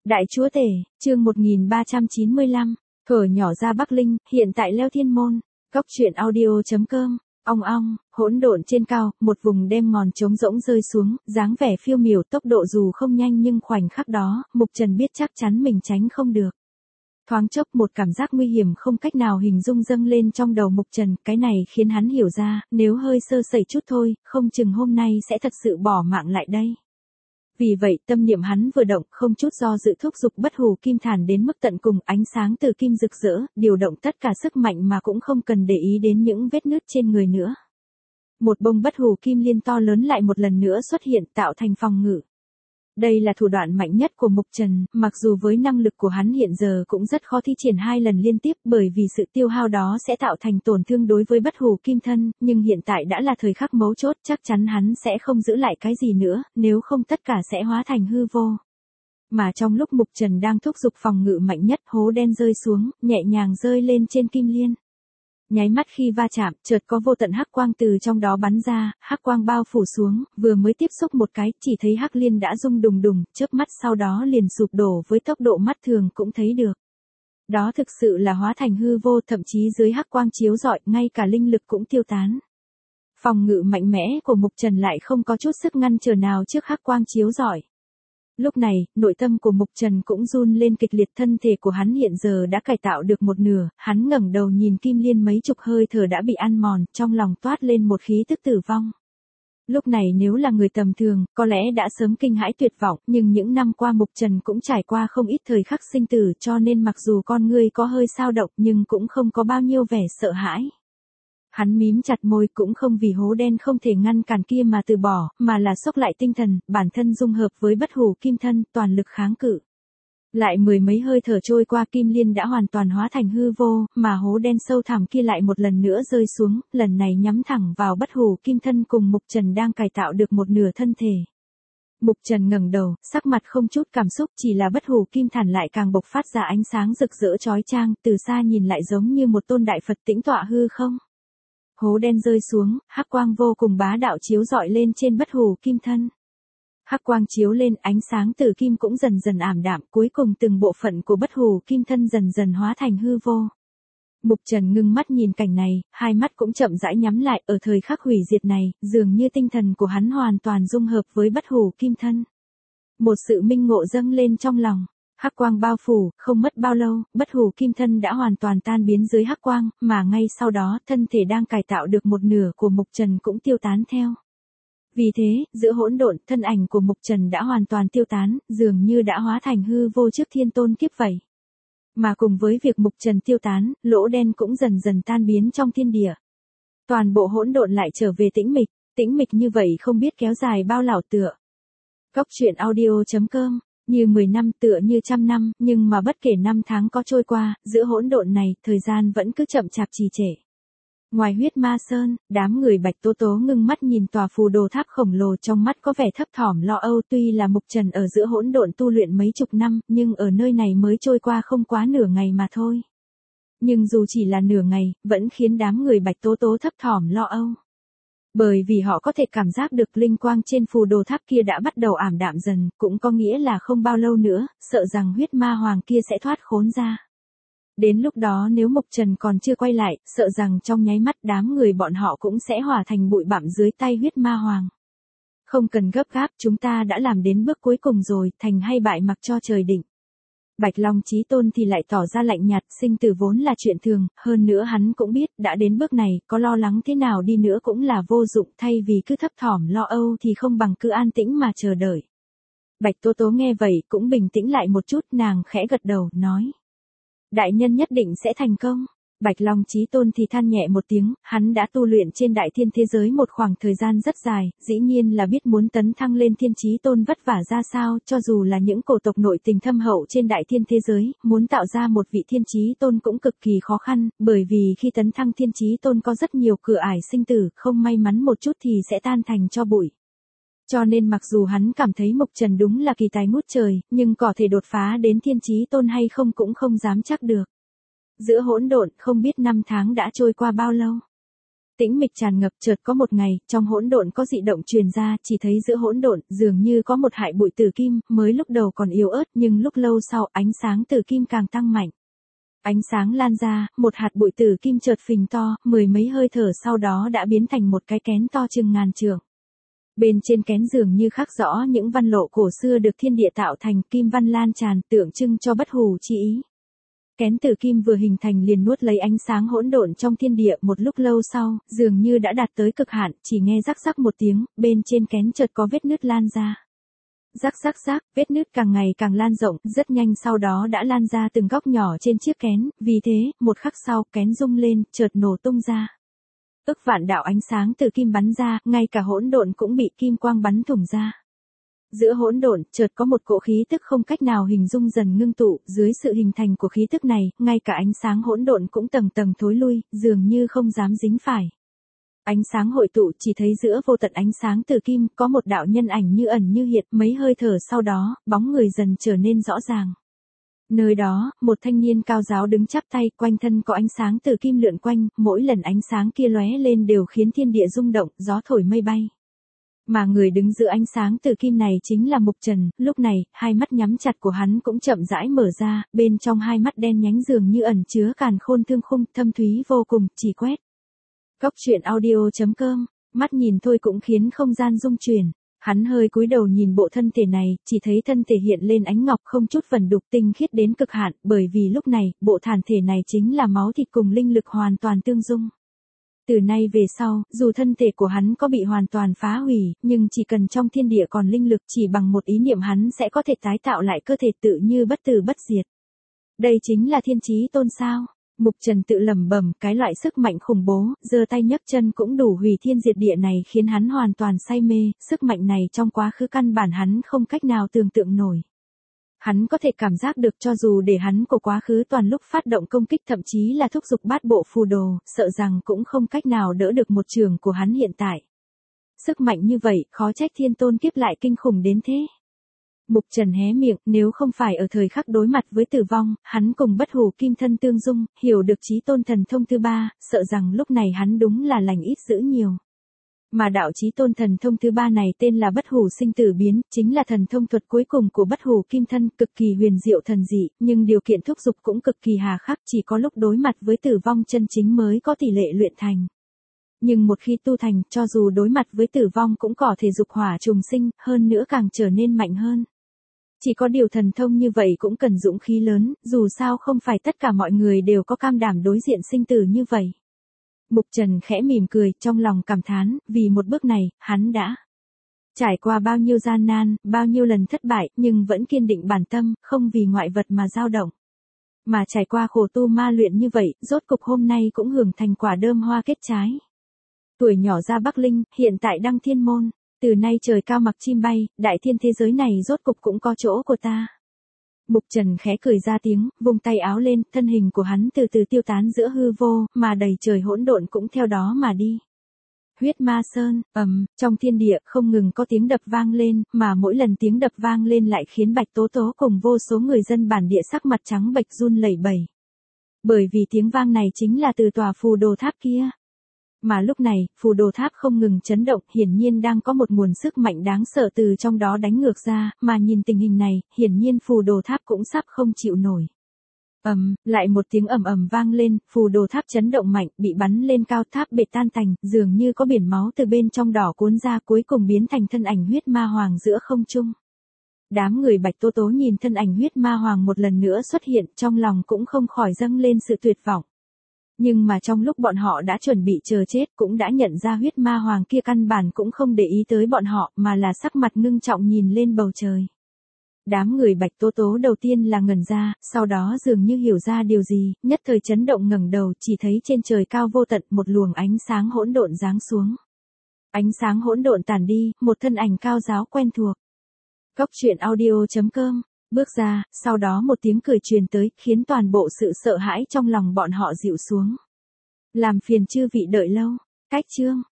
Đại chúa tể, chương 1395, thở nhỏ ra Bắc Linh, hiện tại leo thiên môn. Góc truyện audio.com, ong ong, hỗn độn trên cao, một vùng đêm ngòn trống rỗng rơi xuống, dáng vẻ phiêu miểu, tốc độ dù không nhanh nhưng khoảnh khắc đó, Mục Trần biết chắc chắn mình tránh không được. Thoáng chốc một cảm giác nguy hiểm không cách nào hình dung dâng lên trong đầu Mục Trần, cái này khiến hắn hiểu ra, nếu hơi sơ sẩy chút thôi, không chừng hôm nay sẽ thật sự bỏ mạng lại đây. Vì vậy tâm niệm hắn vừa động, không chút do dự thúc giục bất hủ kim thản đến mức tận cùng, ánh sáng từ kim rực rỡ, điều động tất cả sức mạnh mà cũng không cần để ý đến những vết nứt trên người nữa. Một bông bất hủ kim liên to lớn lại một lần nữa xuất hiện, tạo thành phòng ngự. Đây là thủ đoạn mạnh nhất của Mục Trần, mặc dù với năng lực của hắn hiện giờ cũng rất khó thi triển 2 lần liên tiếp, bởi vì sự tiêu hao đó sẽ tạo thành tổn thương đối với bất hủ kim thân, nhưng hiện tại đã là thời khắc mấu chốt, chắc chắn hắn sẽ không giữ lại cái gì nữa, nếu không tất cả sẽ hóa thành hư vô. Mà trong lúc Mục Trần đang thúc giục phòng ngự mạnh nhất, hố đen rơi xuống, nhẹ nhàng rơi lên trên kim liên. Nháy mắt khi va chạm, chợt có vô tận hắc quang từ trong đó bắn ra, hắc quang bao phủ xuống, vừa mới tiếp xúc một cái, chỉ thấy hắc liên đã rung đùng đùng, chớp mắt sau đó liền sụp đổ với tốc độ mắt thường cũng thấy được. Đó thực sự là hóa thành hư vô, thậm chí dưới hắc quang chiếu rọi, ngay cả linh lực cũng tiêu tán. Phòng ngự mạnh mẽ của Mục Trần lại không có chút sức ngăn trở nào trước hắc quang chiếu rọi. Lúc này, nội tâm của Mục Trần cũng run lên kịch liệt, thân thể của hắn hiện giờ đã cải tạo được một nửa, hắn ngẩng đầu nhìn kim liên mấy chục hơi thở đã bị ăn mòn, trong lòng toát lên một khí tức tử vong. Lúc này nếu là người tầm thường, có lẽ đã sớm kinh hãi tuyệt vọng, nhưng những năm qua Mục Trần cũng trải qua không ít thời khắc sinh tử, cho nên mặc dù con người có hơi xao động nhưng cũng không có bao nhiêu vẻ sợ hãi. Hắn mím chặt môi, cũng không vì hố đen không thể ngăn cản kia mà từ bỏ, mà là xốc lại tinh thần, bản thân dung hợp với bất hủ kim thân, toàn lực kháng cự. Lại mười mấy hơi thở trôi qua, kim liên đã hoàn toàn hóa thành hư vô, mà hố đen sâu thẳm kia lại một lần nữa rơi xuống, lần này nhắm thẳng vào bất hủ kim thân cùng Mục Trần đang cải tạo được một nửa thân thể. Mục Trần ngẩng đầu, sắc mặt không chút cảm xúc, chỉ là bất hủ kim thản lại càng bộc phát ra ánh sáng rực rỡ chói chang, từ xa nhìn lại giống như một tôn đại Phật tĩnh tọa hư không. Hố đen rơi xuống, hắc quang vô cùng bá đạo chiếu rọi lên trên bất hủ kim thân. Hắc quang chiếu lên, ánh sáng từ kim cũng dần dần ảm đạm, cuối cùng từng bộ phận của bất hủ kim thân dần dần hóa thành hư vô. Mục Trần ngưng mắt nhìn cảnh này, hai mắt cũng chậm rãi nhắm lại, ở thời khắc hủy diệt này, dường như tinh thần của hắn hoàn toàn dung hợp với bất hủ kim thân. Một sự minh ngộ dâng lên trong lòng. Hắc quang bao phủ, không mất bao lâu, bất hủ kim thân đã hoàn toàn tan biến dưới hắc quang, mà ngay sau đó, thân thể đang cải tạo được một nửa của Mục Trần cũng tiêu tán theo. Vì thế, giữa hỗn độn, thân ảnh của Mục Trần đã hoàn toàn tiêu tán, dường như đã hóa thành hư vô trước thiên tôn kiếp vậy. Mà cùng với việc Mục Trần tiêu tán, lỗ đen cũng dần dần tan biến trong thiên địa. Toàn bộ hỗn độn lại trở về tĩnh mịch như vậy không biết kéo dài bao lảo tựa. Góc truyện audio.com, như 10 năm tựa như 100 năm, nhưng mà bất kể năm tháng có trôi qua, giữa hỗn độn này, thời gian vẫn cứ chậm chạp trì trệ. Ngoài huyết ma sơn, đám người Bạch Tố Tố ngưng mắt nhìn tòa phù đồ tháp khổng lồ, trong mắt có vẻ thấp thỏm lo âu, tuy là Mục Trần ở giữa hỗn độn tu luyện mấy chục năm, nhưng ở nơi này mới trôi qua không quá nửa ngày mà thôi. Nhưng dù chỉ là nửa ngày, vẫn khiến đám người Bạch Tố Tố thấp thỏm lo âu. Bởi vì họ có thể cảm giác được linh quang trên phù đồ tháp kia đã bắt đầu ảm đạm dần, cũng có nghĩa là không bao lâu nữa, sợ rằng huyết ma hoàng kia sẽ thoát khốn ra. Đến lúc đó nếu Mục Trần còn chưa quay lại, sợ rằng trong nháy mắt đám người bọn họ cũng sẽ hòa thành bụi bặm dưới tay huyết ma hoàng. Không cần gấp gáp, chúng ta đã làm đến bước cuối cùng rồi, thành hay bại mặc cho trời định. Bạch Long Chí Tôn thì lại tỏ ra lạnh nhạt, sinh tử vốn là chuyện thường, hơn nữa hắn cũng biết, đã đến bước này, có lo lắng thế nào đi nữa cũng là vô dụng, thay vì cứ thấp thỏm lo âu thì không bằng cứ an tĩnh mà chờ đợi. Bạch Tố Tố nghe vậy, cũng bình tĩnh lại một chút, nàng khẽ gật đầu, nói. Đại nhân nhất định sẽ thành công. Bạch Long Chí Tôn thì than nhẹ một tiếng, hắn đã tu luyện trên đại thiên thế giới một khoảng thời gian rất dài, dĩ nhiên là biết muốn tấn thăng lên thiên chí tôn vất vả ra sao, cho dù là những cổ tộc nội tình thâm hậu trên đại thiên thế giới, muốn tạo ra một vị thiên chí tôn cũng cực kỳ khó khăn, bởi vì khi tấn thăng thiên chí tôn có rất nhiều cửa ải sinh tử, không may mắn một chút thì sẽ tan thành tro bụi. Cho nên mặc dù hắn cảm thấy Mục Trần đúng là kỳ tài ngút trời, nhưng có thể đột phá đến thiên chí tôn hay không cũng không dám chắc được. Giữa hỗn độn, không biết năm tháng đã trôi qua bao lâu. Tĩnh mịch tràn ngập, chợt có một ngày, trong hỗn độn có dị động truyền ra, chỉ thấy giữa hỗn độn dường như có một hại bụi tử kim, mới lúc đầu còn yếu ớt, nhưng lúc lâu sau, ánh sáng tử kim càng tăng mạnh. Ánh sáng lan ra, một hạt bụi tử kim chợt phình to, mười mấy hơi thở sau đó đã biến thành một cái kén to chừng ngàn trượng. Bên trên kén dường như khắc rõ những văn lộ cổ xưa được thiên địa tạo thành, kim văn lan tràn, tượng trưng cho bất hủ chi ý. Kén tử kim vừa hình thành liền nuốt lấy ánh sáng hỗn độn trong thiên địa, một lúc lâu sau, dường như đã đạt tới cực hạn, chỉ nghe rắc rắc một tiếng, bên trên kén chợt có vết nứt lan ra. Rắc rắc rắc, vết nứt càng ngày càng lan rộng, rất nhanh sau đó đã lan ra từng góc nhỏ trên chiếc kén, vì thế, một khắc sau, kén rung lên, chợt nổ tung ra. Ức vạn đạo ánh sáng từ kim bắn ra, ngay cả hỗn độn cũng bị kim quang bắn thủng ra. Giữa hỗn độn, chợt có một cỗ khí tức không cách nào hình dung dần ngưng tụ, dưới sự hình thành của khí tức này, ngay cả ánh sáng hỗn độn cũng tầng tầng thối lui, dường như không dám dính phải. Ánh sáng hội tụ, chỉ thấy giữa vô tận ánh sáng từ kim, có một đạo nhân ảnh như ẩn như hiện, mấy hơi thở sau đó, bóng người dần trở nên rõ ràng. Nơi đó, một thanh niên cao ráo đứng chắp tay, quanh thân có ánh sáng từ kim lượn quanh, mỗi lần ánh sáng kia lóe lên đều khiến thiên địa rung động, gió thổi mây bay. Mà người đứng giữa ánh sáng từ kim này chính là Mục Trần, lúc này, hai mắt nhắm chặt của hắn cũng chậm rãi mở ra, bên trong hai mắt đen nhánh dường như ẩn chứa càn khôn thương khung, thâm thúy vô cùng, chỉ quét. Góc truyện audio.com, mắt nhìn thôi cũng khiến không gian rung chuyển. Hắn hơi cúi đầu nhìn bộ thân thể này, chỉ thấy thân thể hiện lên ánh ngọc không chút vẩn đục, tinh khiết đến cực hạn, bởi vì lúc này, bộ thản thể này chính là máu thịt cùng linh lực hoàn toàn tương dung. Từ nay về sau, dù thân thể của hắn có bị hoàn toàn phá hủy, nhưng chỉ cần trong thiên địa còn linh lực, chỉ bằng một ý niệm hắn sẽ có thể tái tạo lại cơ thể tự như bất tử bất diệt. Đây chính là thiên chí tôn sao? Mục Trần tự lẩm bẩm, cái loại sức mạnh khủng bố, giơ tay nhấc chân cũng đủ hủy thiên diệt địa này khiến hắn hoàn toàn say mê, sức mạnh này trong quá khứ căn bản hắn không cách nào tưởng tượng nổi. Hắn có thể cảm giác được cho dù để hắn của quá khứ toàn lúc phát động công kích, thậm chí là thúc giục bát bộ phù đồ, sợ rằng cũng không cách nào đỡ được một trường của hắn hiện tại. Sức mạnh như vậy, khó trách thiên tôn kiếp lại kinh khủng đến thế. Mục Trần hé miệng, nếu không phải ở thời khắc đối mặt với tử vong, hắn cùng bất hủ kim thân tương dung, hiểu được chí tôn thần thông thứ ba, sợ rằng lúc này hắn đúng là lành ít dữ nhiều. Mà đạo chí tôn thần thông thứ ba này tên là bất hủ sinh tử biến, chính là thần thông thuật cuối cùng của bất hủ kim thân, cực kỳ huyền diệu thần dị, nhưng điều kiện thúc giục cũng cực kỳ hà khắc, chỉ có lúc đối mặt với tử vong chân chính mới có tỷ lệ luyện thành. Nhưng một khi tu thành, cho dù đối mặt với tử vong cũng có thể dục hỏa trùng sinh, hơn nữa càng trở nên mạnh hơn. Chỉ có điều thần thông như vậy cũng cần dũng khí lớn, dù sao không phải tất cả mọi người đều có cam đảm đối diện sinh tử như vậy. Mục Trần khẽ mỉm cười, trong lòng cảm thán, vì một bước này, hắn đã trải qua bao nhiêu gian nan, bao nhiêu lần thất bại, nhưng vẫn kiên định bản tâm, không vì ngoại vật mà dao động. Mà trải qua khổ tu ma luyện như vậy, rốt cục hôm nay cũng hưởng thành quả đơm hoa kết trái. Tuổi nhỏ ra Bắc Linh, hiện tại đăng thiên môn. Từ nay trời cao mặc chim bay, đại thiên thế giới này rốt cục cũng có chỗ của ta. Mục Trần khẽ cười ra tiếng, vung tay áo lên, thân hình của hắn từ từ tiêu tán giữa hư vô, mà đầy trời hỗn độn cũng theo đó mà đi. Huyết Ma Sơn, trong thiên địa không ngừng có tiếng đập vang lên, mà mỗi lần tiếng đập vang lên lại khiến Bạch Tố Tố cùng vô số người dân bản địa sắc mặt trắng bệch run lẩy bẩy. Bởi vì tiếng vang này chính là từ tòa phù đồ tháp kia. Mà lúc này, phù đồ tháp không ngừng chấn động, hiển nhiên đang có một nguồn sức mạnh đáng sợ từ trong đó đánh ngược ra, mà nhìn tình hình này, hiển nhiên phù đồ tháp cũng sắp không chịu nổi. Lại một tiếng ầm ầm vang lên, phù đồ tháp chấn động mạnh, bị bắn lên cao, tháp bể tan tành, dường như có biển máu từ bên trong đỏ cuốn ra, cuối cùng biến thành thân ảnh huyết ma hoàng giữa không trung. Đám người Bạch Tố Tố nhìn thân ảnh huyết ma hoàng một lần nữa xuất hiện, trong lòng cũng không khỏi dâng lên sự tuyệt vọng. Nhưng mà trong lúc bọn họ đã chuẩn bị chờ chết cũng đã nhận ra huyết ma hoàng kia căn bản cũng không để ý tới bọn họ mà là sắc mặt ngưng trọng nhìn lên bầu trời. Đám người Bạch Tố Tố đầu tiên là ngẩn ra, sau đó dường như hiểu ra điều gì, nhất thời chấn động ngẩng đầu chỉ thấy trên trời cao vô tận một luồng ánh sáng hỗn độn giáng xuống. Ánh sáng hỗn độn tản đi, một thân ảnh cao ráo quen thuộc. Góc truyện audio.com, bước ra, sau đó một tiếng cười truyền tới, khiến toàn bộ sự sợ hãi trong lòng bọn họ dịu xuống. Làm phiền chư vị đợi lâu, cách chương.